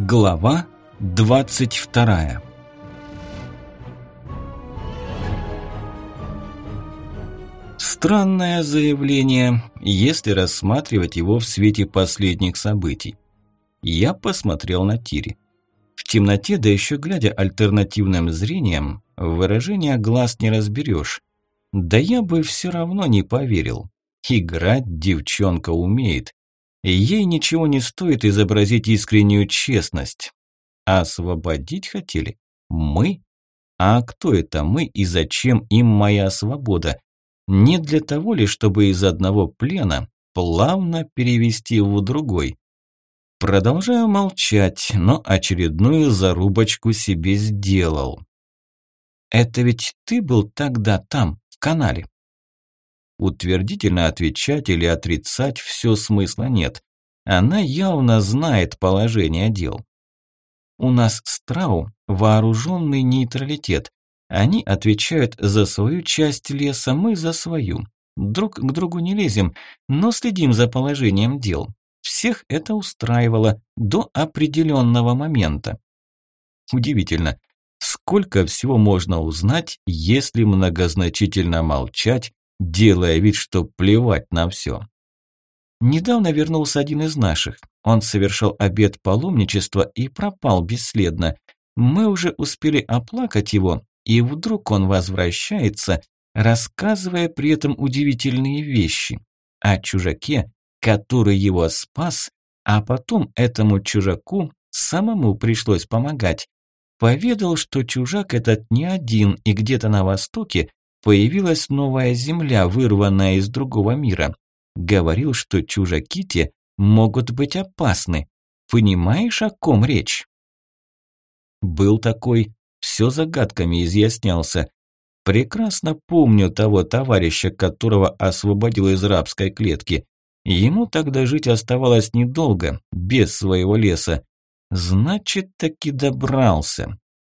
Глава 22. Странное заявление, если рассматривать его в свете последних событий. Я посмотрел на Тири. В темноте, да еще глядя альтернативным зрением, выражения глаз не разберешь. Да я бы все равно не поверил. Играть девчонка умеет. Ей ничего не стоит изобразить искреннюю честность. А освободить хотели? Мы? А кто это мы и зачем им моя свобода? Не для того ли, чтобы из одного плена плавно перевести в другой? Продолжаю молчать, но очередную зарубочку себе сделал. Это ведь ты был тогда там, в канале? Утвердительно отвечать или отрицать все смысла нет. Она явно знает положение дел. У нас с Трау вооруженный нейтралитет. Они отвечают за свою часть леса, мы за свою. Друг к другу не лезем, но следим за положением дел. Всех это устраивало до определенного момента. Удивительно, сколько всего можно узнать, если многозначительно молчать, делая вид, что плевать на все. Недавно вернулся один из наших. Он совершал обет паломничества и пропал бесследно. Мы уже успели оплакать его, и вдруг он возвращается, рассказывая при этом удивительные вещи о чужаке, который его спас, а потом этому чужаку самому пришлось помогать. Поведал, что чужак этот не один, и где-то на востоке появилась новая земля, вырванная из другого мира. Говорил, что чужаки те могут быть опасны. Понимаешь, о ком речь? Был такой, все загадками изъяснялся. Прекрасно помню того товарища, которого освободил из рабской клетки. Ему тогда жить оставалось недолго, без своего леса. Значит, таки добрался.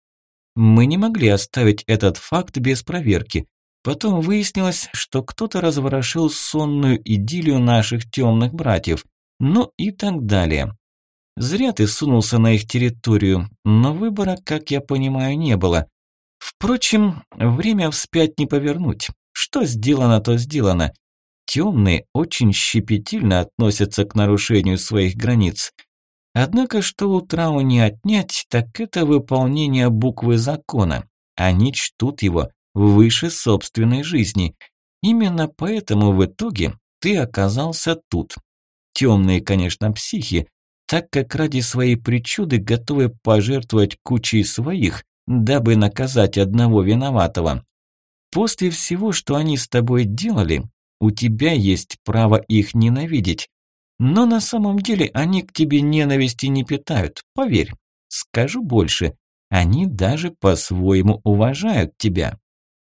Мы не могли оставить этот факт без проверки. Потом выяснилось, что кто-то разворошил сонную идиллию наших темных братьев. Ну и так далее. Зря ты сунулся на их территорию, но выбора, как я понимаю, не было. Впрочем, время вспять не повернуть. Что сделано, то сделано. Темные очень щепетильно относятся к нарушению своих границ. Однако, что у Трау не отнять, так это выполнение буквы закона. Они чтут его выше собственной жизни. Именно поэтому в итоге ты оказался тут. Темные, конечно, психи, так как ради своей причуды готовы пожертвовать кучей своих, дабы наказать одного виноватого. После всего, что они с тобой делали, у тебя есть право их ненавидеть. Но на самом деле они к тебе ненависти не питают, поверь. Скажу больше, они даже по-своему уважают тебя.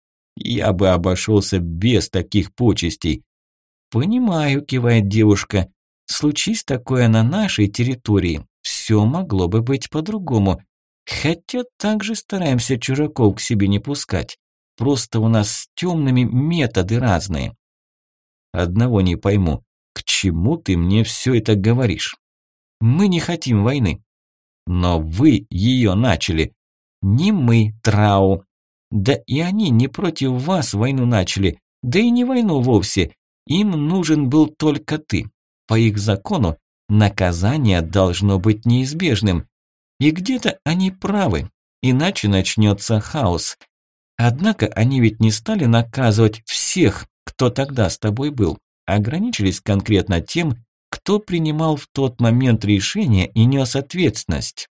Я бы обошелся без таких почестей. Понимаю, кивает девушка. Случись такое на нашей территории, все могло бы быть по-другому. Хотя также стараемся чужаков к себе не пускать. Просто у нас с темными методы разные. Одного не пойму. К чему ты мне все это говоришь? Мы не хотим войны. Но вы ее начали. Не мы, Трау. Да и они не против вас войну начали. Да и не войну вовсе. Им нужен был только ты. По их закону наказание должно быть неизбежным. И где-то они правы. Иначе начнется хаос. Однако они ведь не стали наказывать всех, кто тогда с тобой был. Ограничились конкретно тем, кто принимал в тот момент решение и нес ответственность.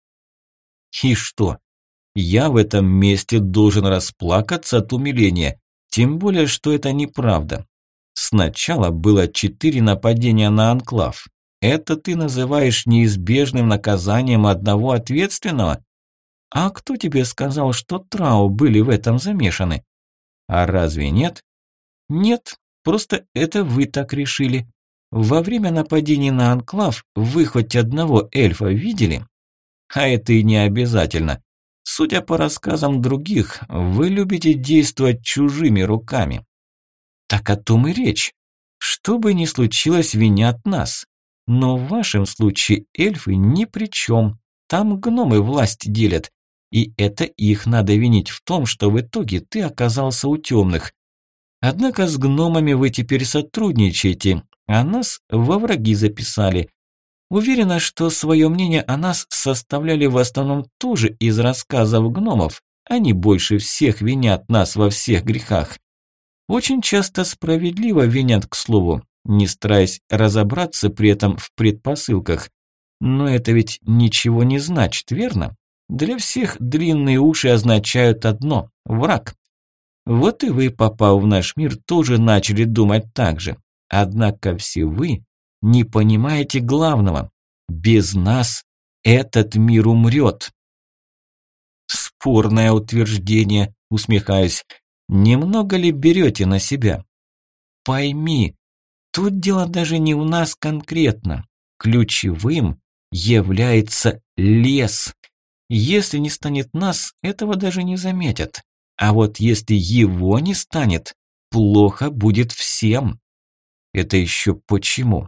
И что? Я в этом месте должен расплакаться от умиления, тем более, что это неправда. Сначала было 4 нападения на анклав. Это ты называешь неизбежным наказанием одного ответственного? А кто тебе сказал, что Трау были в этом замешаны? А разве нет? Нет. Просто это вы так решили. Во время нападений на анклав вы хоть одного эльфа видели? А это и не обязательно. Судя по рассказам других, вы любите действовать чужими руками. Так о том и речь. Что бы ни случилось, винят нас. Но в вашем случае эльфы ни при чем. Там гномы власть делят. И это их надо винить в том, что в итоге ты оказался у темных. Однако с гномами вы теперь сотрудничаете, а нас во враги записали. Уверена, что свое мнение о нас составляли в основном тоже из рассказов гномов. Они больше всех винят нас во всех грехах. Очень часто справедливо винят, к слову, не стараясь разобраться при этом в предпосылках. Но это ведь ничего не значит, верно? Для всех длинные уши означают одно – враг. Вот и вы, попав в наш мир, тоже начали думать так же. Однако все вы не понимаете главного. Без нас этот мир умрет. Спорное утверждение, усмехаюсь. Немного ли берете на себя? Пойми, тут дело даже не в нас конкретно. Ключевым является лес. Если не станет нас, этого даже не заметят. А вот если его не станет, плохо будет всем. Это еще почему?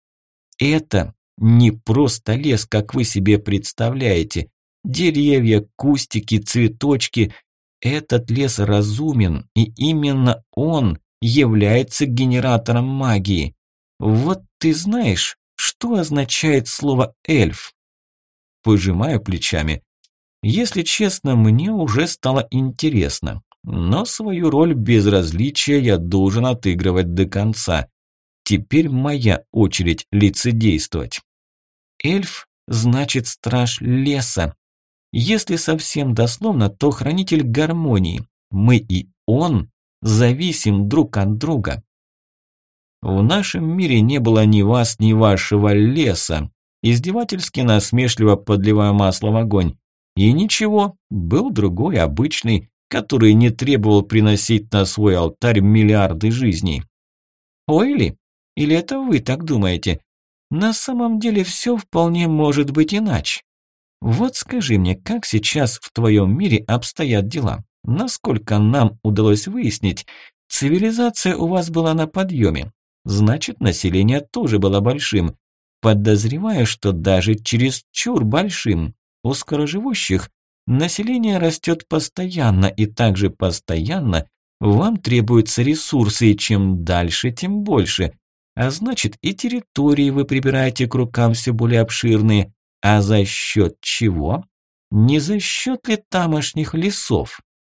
Это не просто лес, как вы себе представляете. Деревья, кустики, цветочки. Этот лес разумен, и именно он является генератором магии. Вот ты знаешь, что означает слово «эльф»? Пожимаю плечами. Если честно, мне уже стало интересно. Но свою роль безразличия я должен отыгрывать до конца. Теперь моя очередь лицедействовать. Эльф значит страж леса. Если совсем дословно, то хранитель гармонии. Мы и он зависим друг от друга. В нашем мире не было ни вас, ни вашего леса. Издевательски насмешливо подливаю масло в огонь. И ничего, был другой, обычный, который не требовал приносить на свой алтарь миллиарды жизней. Ой ли? Или это вы так думаете? На самом деле все вполне может быть иначе. Вот скажи мне, как сейчас в твоем мире обстоят дела? Насколько нам удалось выяснить, цивилизация у вас была на подъеме. Значит, население тоже было большим. Подозреваю, что даже чересчур большим. У скороживущих население растет постоянно, и также постоянно вам требуются ресурсы, и чем дальше, тем больше. А значит, и территории вы прибираете к рукам все более обширные. А за счет чего? Не за счет ли тамошних лесов?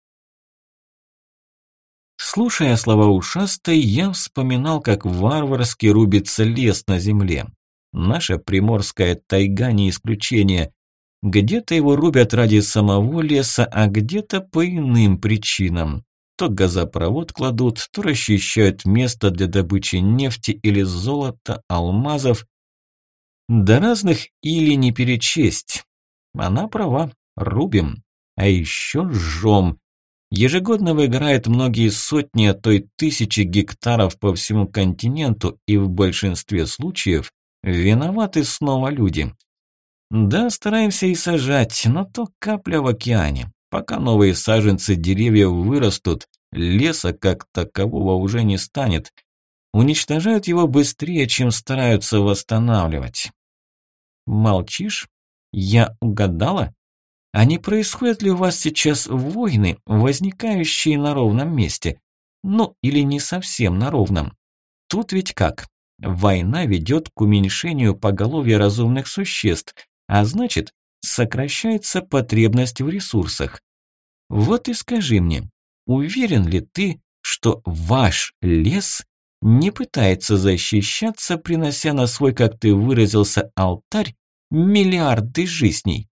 Слушая слова ушастой, я вспоминал, как варварски рубится лес на земле. Наша приморская тайга не исключение. Где-то его рубят ради самого леса, а где-то по иным причинам. То газопровод кладут, то расчищают место для добычи нефти или золота, алмазов. До разных или не перечесть. Она права, рубим, а еще жжем. Ежегодно выгорает многие сотни, а то и тысячи гектаров по всему континенту, и в большинстве случаев виноваты снова люди. Да, стараемся и сажать, но то капля в океане. Пока новые саженцы деревьев вырастут, леса как такового уже не станет. Уничтожают его быстрее, чем стараются восстанавливать. Молчишь? Я угадала? А не происходят ли у вас сейчас войны, возникающие на ровном месте? Ну, или не совсем на ровном. Тут ведь как? Война ведет к уменьшению поголовья разумных существ, а значит, сокращается потребность в ресурсах. Вот и скажи мне, уверен ли ты, что ваш лес не пытается защищаться, принося на свой, как ты выразился, алтарь миллиарды жизней?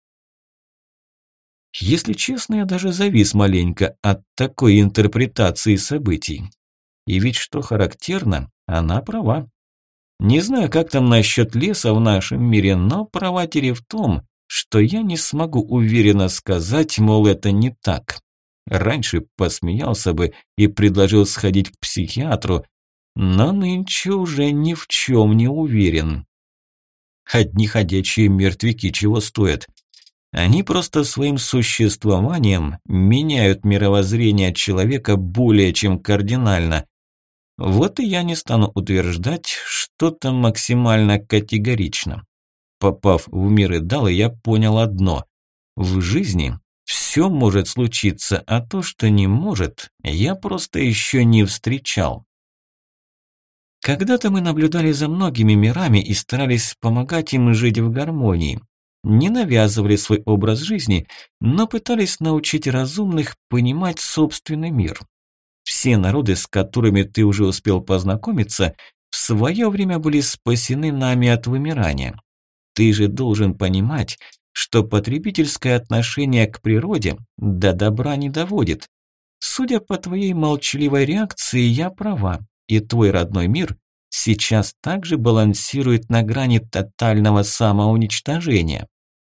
Если честно, я даже завис маленько от такой интерпретации событий. И ведь что характерно, она права. Не знаю, как там насчет леса в нашем мире, но права Тири в том, что я не смогу уверенно сказать, мол, это не так. Раньше посмеялся бы и предложил сходить к психиатру, но нынче уже ни в чем не уверен. Одни ходячие мертвяки чего стоят? Они просто своим существованием меняют мировоззрение человека более чем кардинально. Вот и я не стану утверждать что-то максимально категорично. Попав в мир Идалы, я понял одно. В жизни все может случиться, а то, что не может, я просто еще не встречал. Когда-то мы наблюдали за многими мирами и старались помогать им жить в гармонии. Не навязывали свой образ жизни, но пытались научить разумных понимать собственный мир. Все народы, с которыми ты уже успел познакомиться, в свое время были спасены нами от вымирания. Ты же должен понимать, что потребительское отношение к природе до добра не доводит. Судя по твоей молчаливой реакции, я права, и твой родной мир сейчас также балансирует на грани тотального самоуничтожения.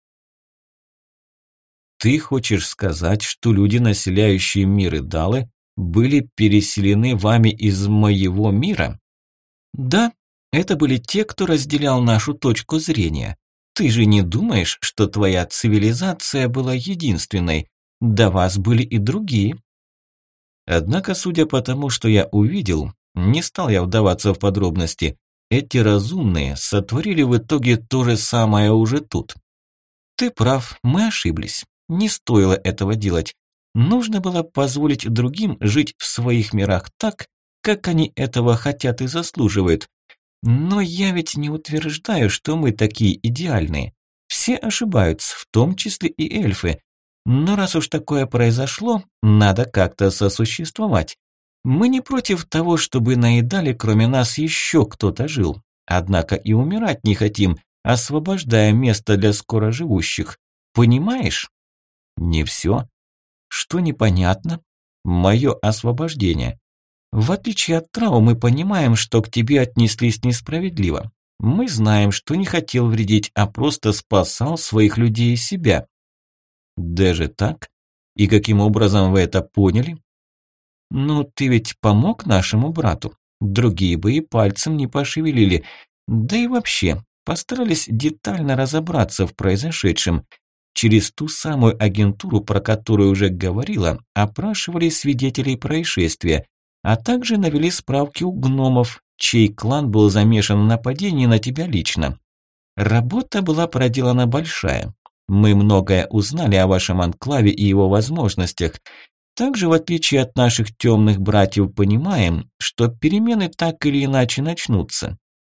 Ты хочешь сказать, что люди, населяющие мир Идалы, были переселены вами из моего мира? Да, это были те, кто разделял нашу точку зрения. Ты же не думаешь, что твоя цивилизация была единственной? До вас были и другие. Однако, судя по тому, что я увидел, не стал я вдаваться в подробности, эти разумные сотворили в итоге то же самое уже тут. Ты прав, мы ошиблись. Не стоило этого делать. Нужно было позволить другим жить в своих мирах так, как они этого хотят и заслуживают. Но я ведь не утверждаю, что мы такие идеальные. Все ошибаются, в том числе и эльфы. Но раз уж такое произошло, надо как-то сосуществовать. Мы не против того, чтобы на Идале кроме нас еще кто-то жил. Однако и умирать не хотим, освобождая место для скороживущих. Понимаешь? Не все. Что непонятно? Мое освобождение. В отличие от Трау, мы понимаем, что к тебе отнеслись несправедливо. Мы знаем, что не хотел вредить, а просто спасал своих людей и себя. Даже так? И каким образом вы это поняли? Ну, ты ведь помог нашему брату. Другие бы и пальцем не пошевелили. Да и вообще, постарались детально разобраться в произошедшем. Через ту самую агентуру, про которую уже говорила, опрашивали свидетелей происшествия, а также навели справки у гномов, чей клан был замешан в нападении на тебя лично. Работа была проделана большая. Мы многое узнали о вашем анклаве и его возможностях. Также, в отличие от наших темных братьев, понимаем, что перемены так или иначе начнутся.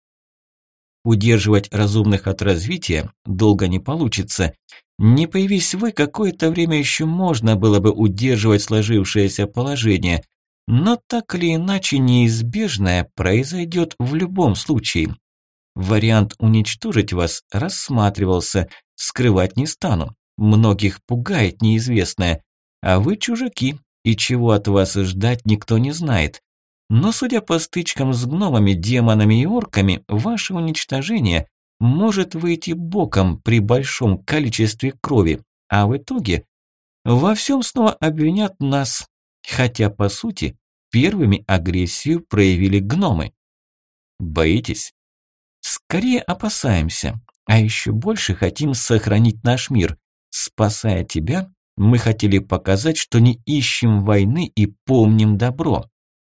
Удерживать разумных от развития долго не получится. Не появись вы, какое-то время еще можно было бы удерживать сложившееся положение, но так или иначе неизбежное произойдет в любом случае. Вариант уничтожить вас рассматривался, скрывать не стану. Многих пугает неизвестное, а вы чужаки, и чего от вас ждать никто не знает. Но судя по стычкам с гномами, демонами и орками, ваше уничтожение может выйти боком при большом количестве крови, а в итоге во всем снова обвинят нас, хотя по сути первыми агрессию проявили гномы. Боитесь? Скорее опасаемся, а еще больше хотим сохранить наш мир. Спасая тебя, мы хотели показать, что не ищем войны и помним добро.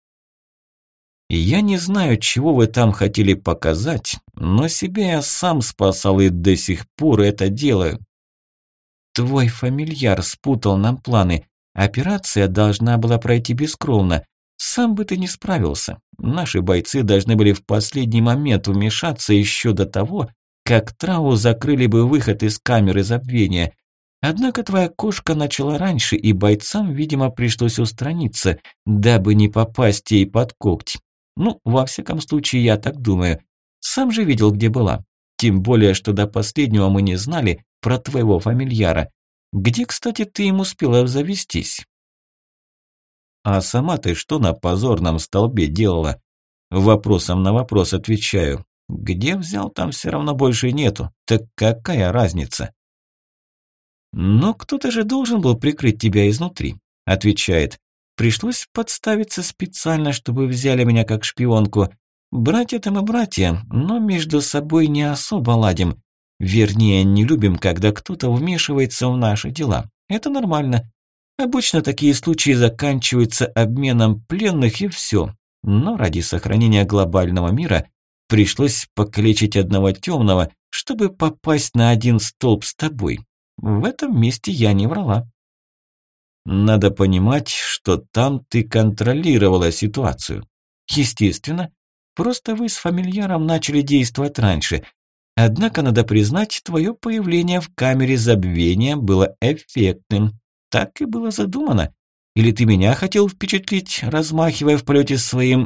Я не знаю, чего вы там хотели показать, но себя я сам спасал и до сих пор это делаю. Твой фамильяр спутал нам планы. Операция должна была пройти бескровно. Сам бы ты не справился. Наши бойцы должны были в последний момент вмешаться еще до того, как Трау закрыли бы выход из камеры забвения. Однако твоя кошка начала раньше, и бойцам, видимо, пришлось устраниться, дабы не попасть ей под когти. Ну, во всяком случае, я так думаю. Сам же видел, где была. Тем более, что до последнего мы не знали про твоего фамильяра. Где, кстати, ты им успела обзавестись? А сама ты что на позорном столбе делала? Вопросом на вопрос отвечаю. Где взял, там все равно больше нету. Так какая разница? Но кто-то же должен был прикрыть тебя изнутри, отвечает. Пришлось подставиться специально, чтобы взяли меня как шпионку. Братья-то мы братья, но между собой не особо ладим. Вернее, не любим, когда кто-то вмешивается в наши дела. Это нормально. Обычно такие случаи заканчиваются обменом пленных и все. Но ради сохранения глобального мира пришлось покалечить одного темного, чтобы попасть на один столб с тобой. В этом месте я не врала. Надо понимать, что там ты контролировала ситуацию. Естественно, просто вы с фамильяром начали действовать раньше. Однако, надо признать, твое появление в камере забвения было эффектным. Так и было задумано. Или ты меня хотел впечатлить, размахивая в полете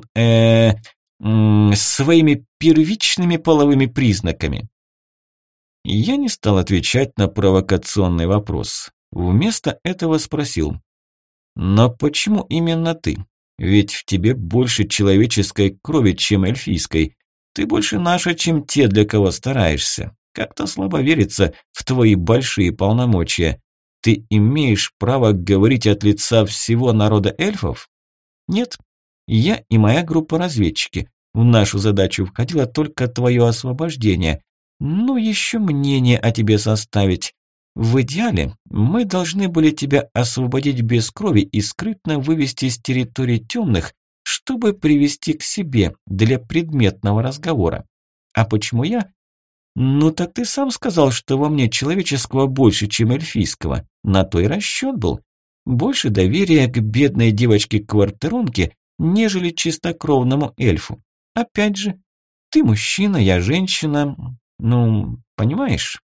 своими первичными половыми признаками? Я не стал отвечать на провокационный вопрос. Вместо этого спросил: но почему именно ты? Ведь в тебе больше человеческой крови, чем эльфийской. Ты больше наша, чем те, для кого стараешься. Как-то слабо верится в твои большие полномочия. Ты имеешь право говорить от лица всего народа эльфов? Нет. Я и моя группа разведчики. В нашу задачу входило только твое освобождение. Ну, еще мнение о тебе составить. В идеале мы должны были тебя освободить без крови и скрытно вывести с территории темных, чтобы привести к себе для предметного разговора. А почему я? Ну так ты сам сказал, что во мне человеческого больше, чем эльфийского. На то и расчет был. Больше доверия к бедной девочке-квартиронке, нежели чистокровному эльфу. Опять же, ты мужчина, я женщина. Ну, понимаешь?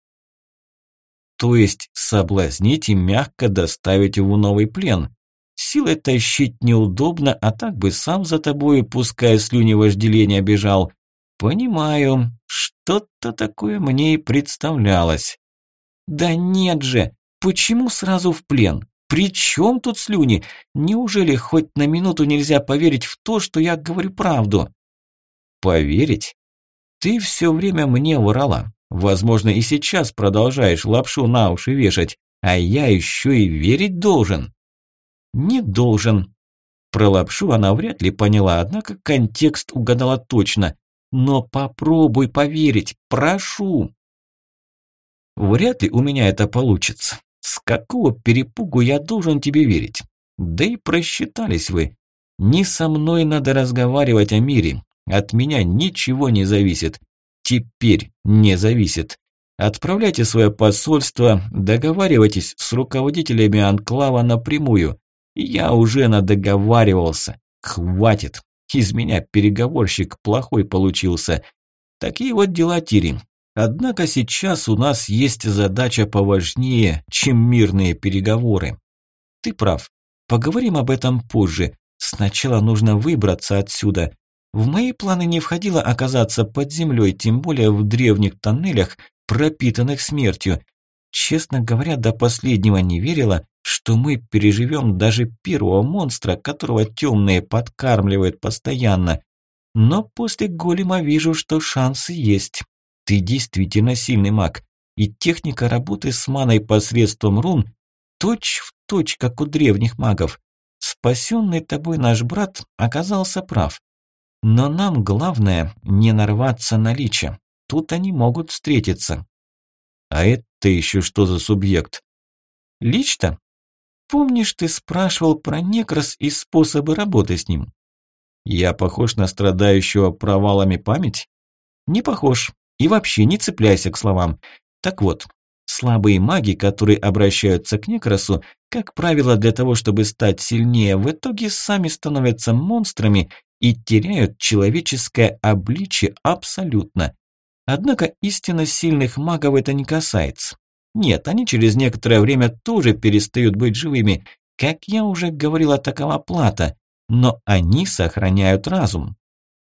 То есть соблазнить и мягко доставить в новый плен. Силой тащить неудобно, а так бы сам за тобой, пуская слюни вожделения, бежал. Понимаю, что-то такое мне и представлялось. Да нет же, почему сразу в плен? При чем тут слюни? Неужели хоть на минуту нельзя поверить в то, что я говорю правду? Поверить? Ты все время мне врала. Возможно, и сейчас продолжаешь лапшу на уши вешать, а я еще и верить должен. Не должен. Про лапшу она вряд ли поняла, однако контекст угадала точно. Но попробуй поверить, прошу. Вряд ли у меня это получится. С какого перепугу я должен тебе верить? Да и просчитались вы. Не со мной надо разговаривать о мире. От меня ничего не зависит. Теперь не зависит. Отправляйте свое посольство, договаривайтесь с руководителями анклава напрямую. Я уже надоговаривался. Хватит. Из меня переговорщик плохой получился. Такие вот дела, Тири. Однако сейчас у нас есть задача поважнее, чем мирные переговоры. Ты прав. Поговорим об этом позже. Сначала нужно выбраться отсюда. В мои планы не входило оказаться под землей, тем более в древних тоннелях, пропитанных смертью. Честно говоря, до последнего не верила, что мы переживем даже первого монстра, которого темные подкармливают постоянно. Но после голема вижу, что шансы есть. Ты действительно сильный маг, и техника работы с маной посредством рун точь-в-точь, как у древних магов. Спасенный тобой наш брат оказался прав. Но нам главное не нарваться на лича. Тут они могут встретиться. А это еще что за субъект? Лич-то? Помнишь, ты спрашивал про некрос и способы работы с ним? Я похож на страдающего провалами память? Не похож. И вообще не цепляйся к словам. Так вот, слабые маги, которые обращаются к некросу, как правило, для того, чтобы стать сильнее, в итоге сами становятся монстрами и теряют человеческое обличие абсолютно. Однако истинно сильных магов это не касается. Нет, они через некоторое время тоже перестают быть живыми. Как я уже говорила, такова плата. Но они сохраняют разум.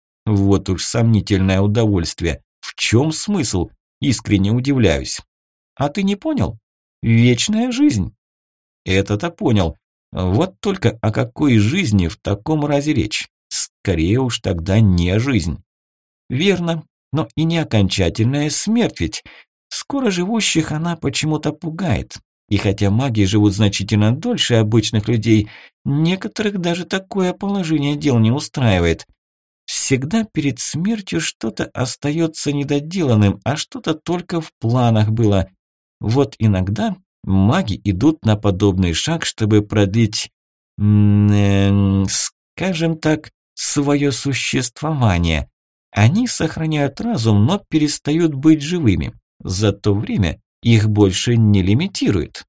Вот уж сомнительное удовольствие. В чем смысл? Искренне удивляюсь. А ты не понял? Вечная жизнь. Это-то понял. Вот только о какой жизни в таком разе речь? Скорее уж тогда не жизнь. Верно, но и не окончательная смерть ведь. Скоро живущих она почему-то пугает. И хотя маги живут значительно дольше обычных людей, некоторых даже такое положение дел не устраивает. Всегда перед смертью что-то остается недоделанным, а что-то только в планах было. Вот иногда маги идут на подобный шаг, чтобы продлить, скажем так, свое существование. Они сохраняют разум, но перестают быть живыми. За то время их больше не лимитирует.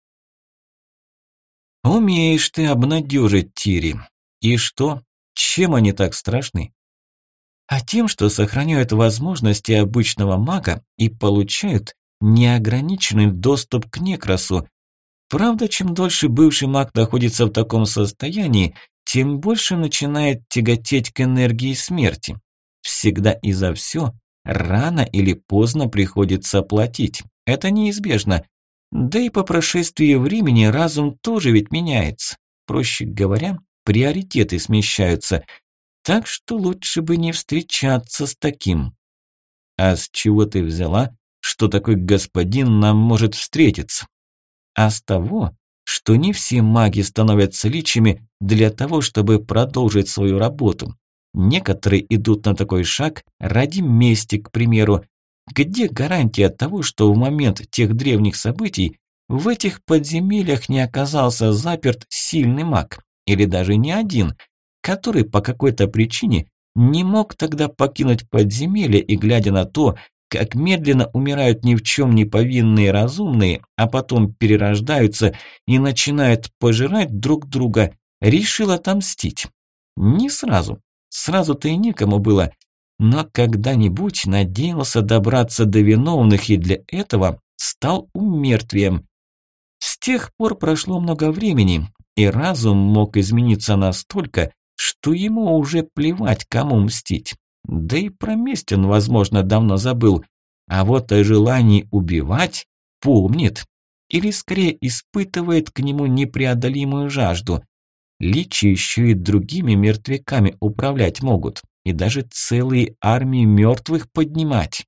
Умеешь ты обнадежить, Тири. И что? Чем они так страшны? А тем, что сохраняют возможности обычного мага и получают неограниченный доступ к некрасу. Правда, чем дольше бывший маг находится в таком состоянии, тем больше начинает тяготеть к энергии смерти. Всегда и за все рано или поздно приходится платить. Это неизбежно. Да и по прошествии времени разум тоже ведь меняется. Проще говоря, приоритеты смещаются. Так что лучше бы не встречаться с таким. А с чего ты взяла, что такой господин нам может встретиться? А с того, что не все маги становятся личами для того, чтобы продолжить свою работу. Некоторые идут на такой шаг ради мести, к примеру. Где гарантия того, что в момент тех древних событий в этих подземельях не оказался заперт сильный маг, или даже не один, который по какой-то причине не мог тогда покинуть подземелье и, глядя на то, как медленно умирают ни в чем не повинные разумные, а потом перерождаются и начинают пожирать друг друга, решил отомстить. Не сразу. Сразу-то и некому было. Но когда-нибудь надеялся добраться до виновных и для этого стал умертвием. С тех пор прошло много времени, и разум мог измениться настолько, что ему уже плевать, кому мстить. Да и про месть он, возможно, давно забыл. А вот о желании убивать помнит. Или скорее испытывает к нему непреодолимую жажду. Личи еще и другими мертвяками управлять могут. И даже целые армии мертвых поднимать.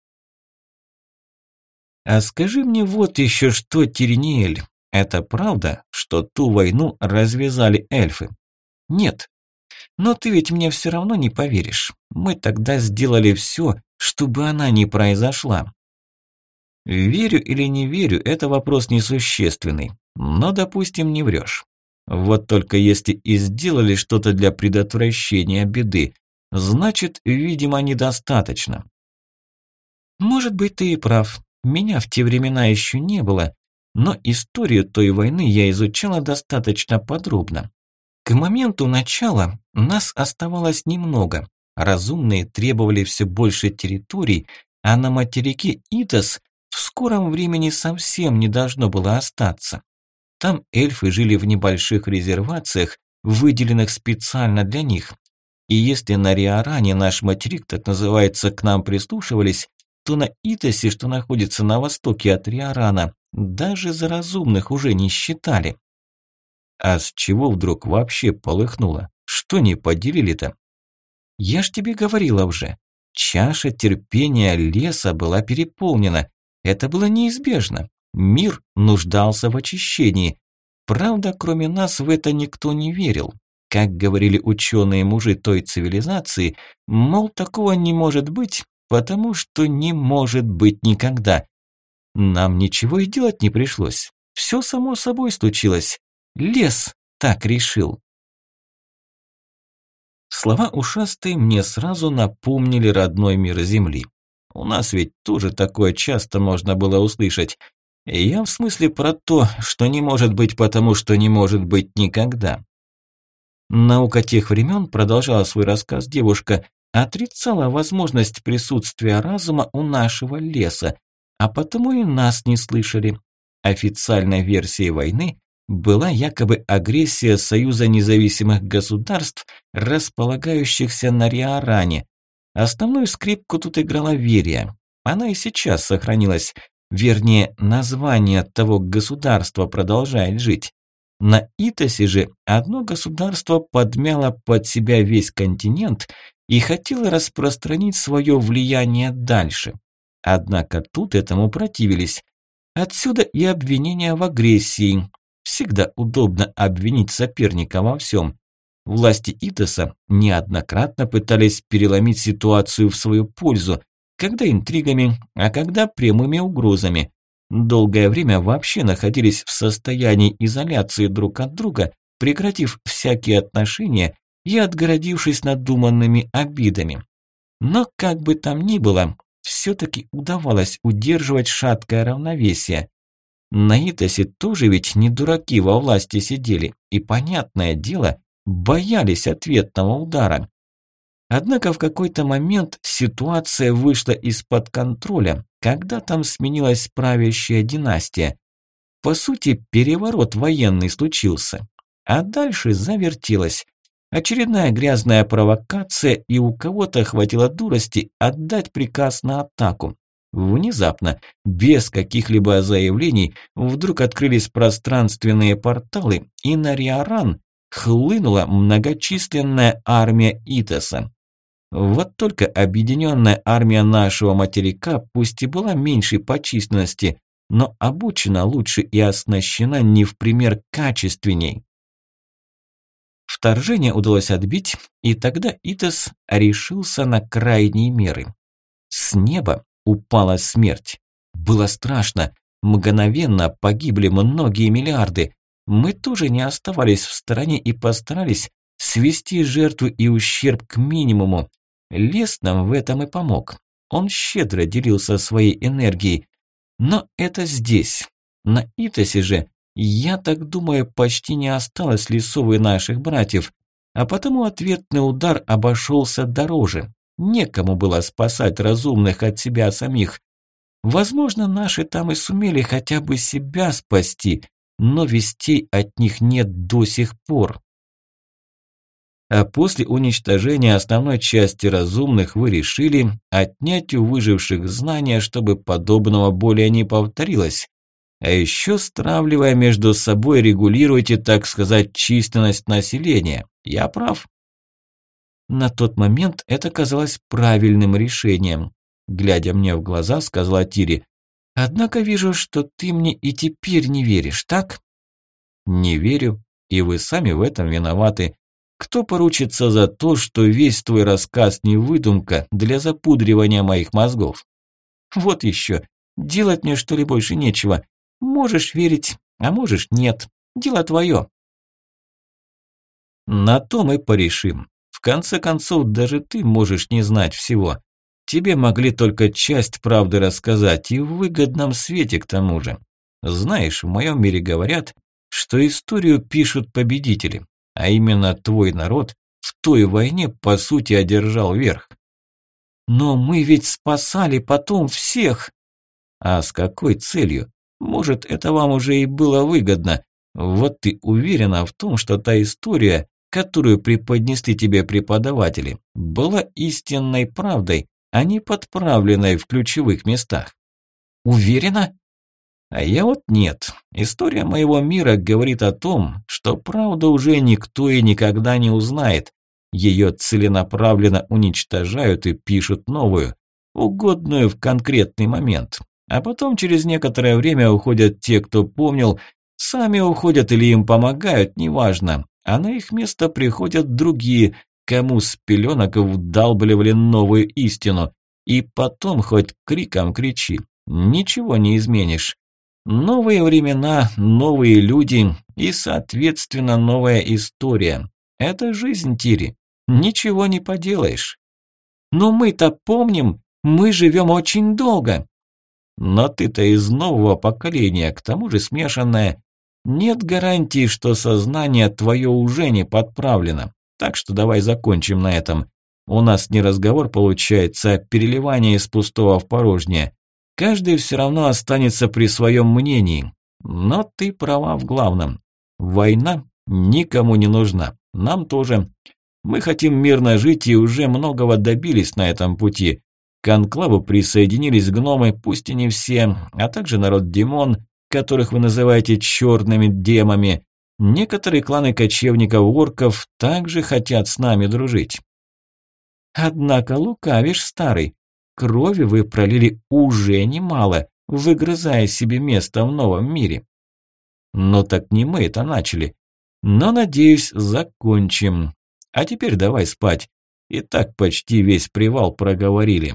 А скажи мне вот еще что, Тириниэль. Это правда, что ту войну развязали эльфы? Нет. Но ты ведь мне все равно не поверишь. Мы тогда сделали все, чтобы она не произошла. Верю или не верю, это вопрос несущественный. Но, допустим, не врешь. Вот только если и сделали что-то для предотвращения беды, значит, видимо, недостаточно. Может быть, ты и прав. Меня в те времена еще не было, но историю той войны я изучала достаточно подробно. К моменту начала нас оставалось немного. Разумные требовали все больше территорий, а на материке Итос в скором времени совсем не должно было остаться. Там эльфы жили в небольших резервациях, выделенных специально для них. И если на Риоране наш материк, так называется, к нам прислушивались, то на Итосе, что находится на востоке от Риорана, даже за разумных уже не считали. А с чего вдруг вообще полыхнуло? Что не поделили-то? Я ж тебе говорила уже. Чаша терпения леса была переполнена. Это было неизбежно. Мир нуждался в очищении. Правда, кроме нас в это никто не верил. Как говорили ученые-мужи той цивилизации, мол, такого не может быть, потому что не может быть никогда. Нам ничего и делать не пришлось. Все само собой случилось. Лес так решил. Слова ушастые мне сразу напомнили родной мир Земли. У нас ведь тоже такое часто можно было услышать. Я в смысле про то, что не может быть, потому что не может быть никогда. Наука тех времен, продолжала свой рассказ девушка, отрицала возможность присутствия разума у нашего леса, а потому и нас не слышали. Официальной версией войны была якобы агрессия Союза независимых государств, располагающихся на Риоране. Основную скрипку тут играла Верия. Она и сейчас сохранилась. Вернее, название того государства продолжает жить. На Итосе же одно государство подмяло под себя весь континент и хотело распространить свое влияние дальше. Однако тут этому противились. Отсюда и обвинения в агрессии. Всегда удобно обвинить соперника во всем. Власти Итоса неоднократно пытались переломить ситуацию в свою пользу, когда интригами, а когда прямыми угрозами. Долгое время вообще находились в состоянии изоляции друг от друга, прекратив всякие отношения и отгородившись надуманными обидами. Но как бы там ни было, все-таки удавалось удерживать шаткое равновесие. На Итосе тоже ведь не дураки во власти сидели и, понятное дело, боялись ответного удара. Однако в какой-то момент ситуация вышла из-под контроля, когда там сменилась правящая династия. По сути, переворот военный случился. А дальше завертелось. Очередная грязная провокация, и у кого-то хватило дурости отдать приказ на атаку. Внезапно, без каких-либо заявлений, вдруг открылись пространственные порталы, и на Риоран хлынула многочисленная армия Итоса. Вот только объединенная армия нашего материка, пусть и была меньшей по численности, но обучена лучше и оснащена не в пример качественней. Вторжение удалось отбить, и тогда Итос решился на крайние меры. С неба упала смерть. Было страшно. Мгновенно погибли многие миллиарды. Мы тоже не оставались в стороне и постарались свести жертву и ущерб к минимуму. Лес нам в этом и помог. Он щедро делился своей энергией. Но это здесь. На Итосе же, я так думаю, почти не осталось лесов и наших братьев. А потому ответный удар обошелся дороже. Некому было спасать разумных от себя самих. Возможно, наши там и сумели хотя бы себя спасти, но вестей от них нет до сих пор. А после уничтожения основной части разумных вы решили отнять у выживших знания, чтобы подобного более не повторилось. А еще стравливая между собой регулируйте, так сказать, численность населения. Я прав? На тот момент это казалось правильным решением. Глядя мне в глаза, сказала Тири. Однако вижу, что ты мне и теперь не веришь, так? Не верю, и вы сами в этом виноваты. Кто поручится за то, что весь твой рассказ не выдумка для запудривания моих мозгов? Вот еще, делать мне что ли больше нечего. Можешь верить, а можешь нет. Дело твое. На то мы порешим. В конце концов, даже ты можешь не знать всего. Тебе могли только часть правды рассказать, и в выгодном свете к тому же. Знаешь, в моем мире говорят, что историю пишут победители, а именно твой народ в той войне по сути одержал верх. Но мы ведь спасали потом всех. А с какой целью? Может, это вам уже и было выгодно. Вот ты уверена в том, что та история, которую преподнесли тебе преподаватели, была истинной правдой, а не подправленной в ключевых местах. Уверена? А я вот нет. История моего мира говорит о том, что правду уже никто и никогда не узнает. Ее целенаправленно уничтожают и пишут новую, угодную в конкретный момент. А потом через некоторое время уходят те, кто помнил, сами уходят или им помогают, неважно. А на их место приходят другие, кому с пеленок вдалбливали новую истину. И потом хоть криком кричи, ничего не изменишь. Новые времена, новые люди и, соответственно, новая история. Это жизнь, Тири. Ничего не поделаешь. Но мы-то помним, мы живем очень долго. Но ты-то из нового поколения, к тому же смешанное. Нет гарантии, что сознание твое уже не подправлено. Так что давай закончим на этом. У нас не разговор получается, а переливание из пустого в порожнее. Каждый все равно останется при своем мнении. Но ты права в главном. Война никому не нужна. Нам тоже. Мы хотим мирно жить и уже многого добились на этом пути. К анклаву присоединились гномы, пусть и не все, а также народ Димон, которых вы называете черными демами. Некоторые кланы кочевников-орков также хотят с нами дружить. Однако лукавишь, старый. Крови вы пролили уже немало, выгрызая себе место в новом мире. Но так не мы это начали. Но, надеюсь, закончим. А теперь давай спать. И так почти весь привал проговорили.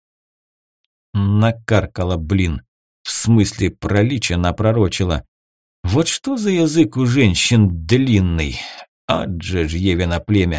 Накаркала, блин. В смысле проличия напророчила. Вот что за язык у женщин длинный. Аджежьевино племя.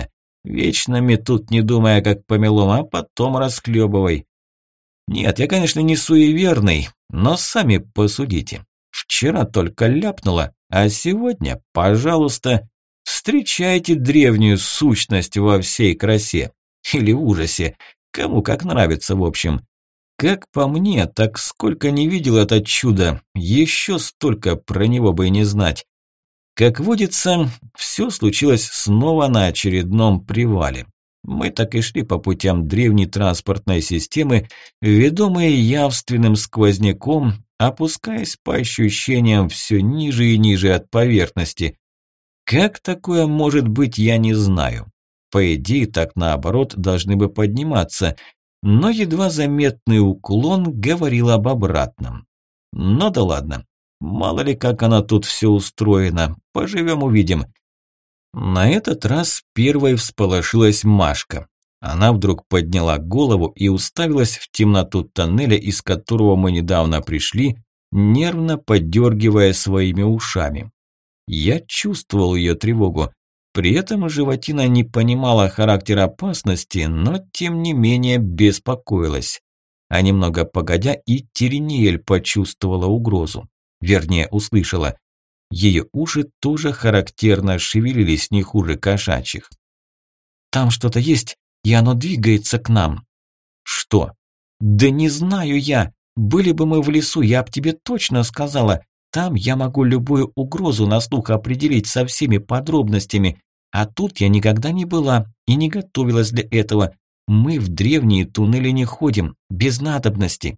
Вечно метут, не думая, как помелом, а потом расхлебывай. Нет, я, конечно, не суеверный, но сами посудите. Вчера только ляпнуло, а сегодня, пожалуйста, встречайте древнюю сущность во всей красе. Или ужасе. Кому как нравится, в общем. Как по мне, так сколько не видел это чудо, еще столько про него бы и не знать. Как водится, все случилось снова на очередном привале. Мы так и шли по путям древней транспортной системы, ведомые явственным сквозняком, опускаясь по ощущениям все ниже и ниже от поверхности. Как такое может быть, я не знаю. По идее, так наоборот должны бы подниматься, но едва заметный уклон говорил об обратном. Но да ладно, мало ли как оно тут все устроено, поживем увидим. На этот раз первой всполошилась Машка. Она вдруг подняла голову и уставилась в темноту тоннеля, из которого мы недавно пришли, нервно подергивая своими ушами. Я чувствовал ее тревогу. При этом животина не понимала характер опасности, но тем не менее беспокоилась. А немного погодя и Терениэль почувствовала угрозу. Вернее, услышала. Ее уши тоже характерно шевелились не хуже кошачьих. «Там что-то есть, и оно двигается к нам». «Что?» «Да не знаю я. Были бы мы в лесу, я б тебе точно сказала. Там я могу любую угрозу на слух определить со всеми подробностями. А тут я никогда не была и не готовилась для этого. Мы в древние туннели не ходим, без надобности».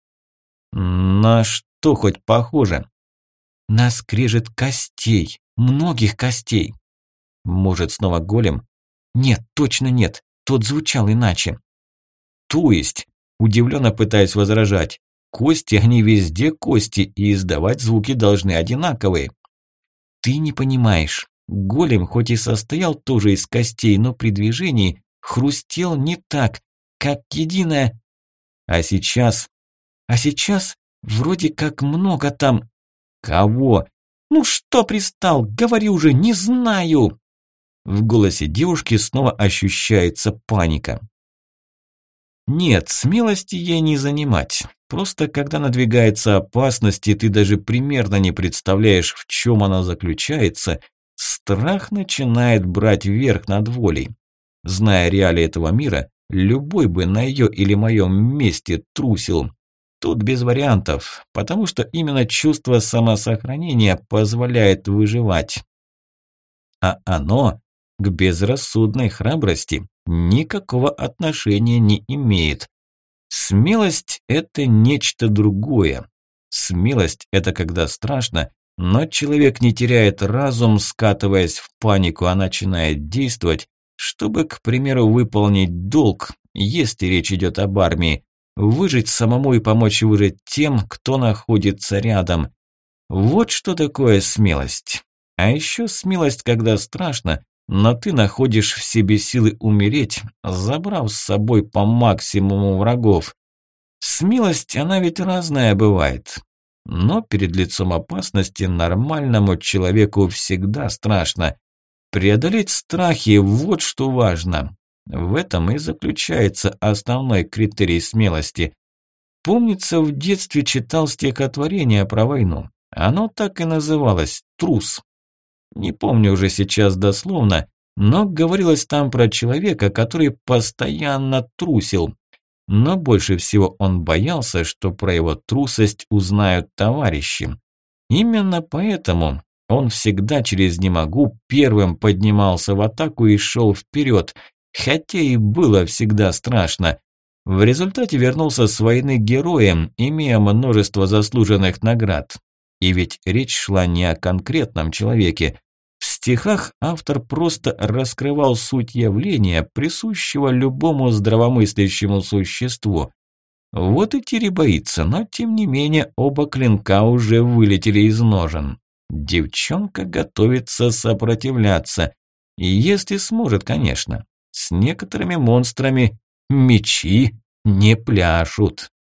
«На что хоть похоже?» «На скрежет костей, многих костей». «Может, снова голем?» «Нет, точно нет, тот звучал иначе». «То есть?» – удивленно пытаясь возражать. «Кости, они везде кости, и издавать звуки должны одинаковые». «Ты не понимаешь. Голем хоть и состоял тоже из костей, но при движении хрустел не так, как единое. А сейчас? А сейчас вроде как много там...» «Кого?» «Ну что пристал? Говори уже, не знаю!» В голосе девушки снова ощущается паника. Нет, смелости ей не занимать. Просто когда надвигается опасность, и ты даже примерно не представляешь, в чем она заключается, страх начинает брать верх над волей. Зная реалии этого мира, любой бы на ее или моем месте трусил. Тут без вариантов, потому что именно чувство самосохранения позволяет выживать. А оно к безрассудной храбрости никакого отношения не имеет. Смелость – это нечто другое. Смелость – это когда страшно, но человек не теряет разум, скатываясь в панику, а начинает действовать, чтобы, к примеру, выполнить долг, если речь идет об армии, выжить самому и помочь выжить тем, кто находится рядом. Вот что такое смелость. А еще смелость, когда страшно, но ты находишь в себе силы умереть, забрав с собой по максимуму врагов. Смелость, она ведь разная бывает. Но перед лицом опасности нормальному человеку всегда страшно. Преодолеть страхи – вот что важно. В этом и заключается основной критерий смелости. Помнится, в детстве читал стихотворение про войну. Оно так и называлось «Трус». Не помню уже сейчас дословно, но говорилось там про человека, который постоянно трусил. Но больше всего он боялся, что про его трусость узнают товарищи. Именно поэтому он всегда через «не могу» первым поднимался в атаку и шел вперед, хотя и было всегда страшно. В результате вернулся с войны героем, имея множество заслуженных наград. И ведь речь шла не о конкретном человеке. В стихах автор просто раскрывал суть явления, присущего любому здравомыслящему существу. Вот и Тири боится, но тем не менее оба клинка уже вылетели из ножен. Девчонка готовится сопротивляться. И если сможет, конечно. С некоторыми монстрами мечи не пляшут.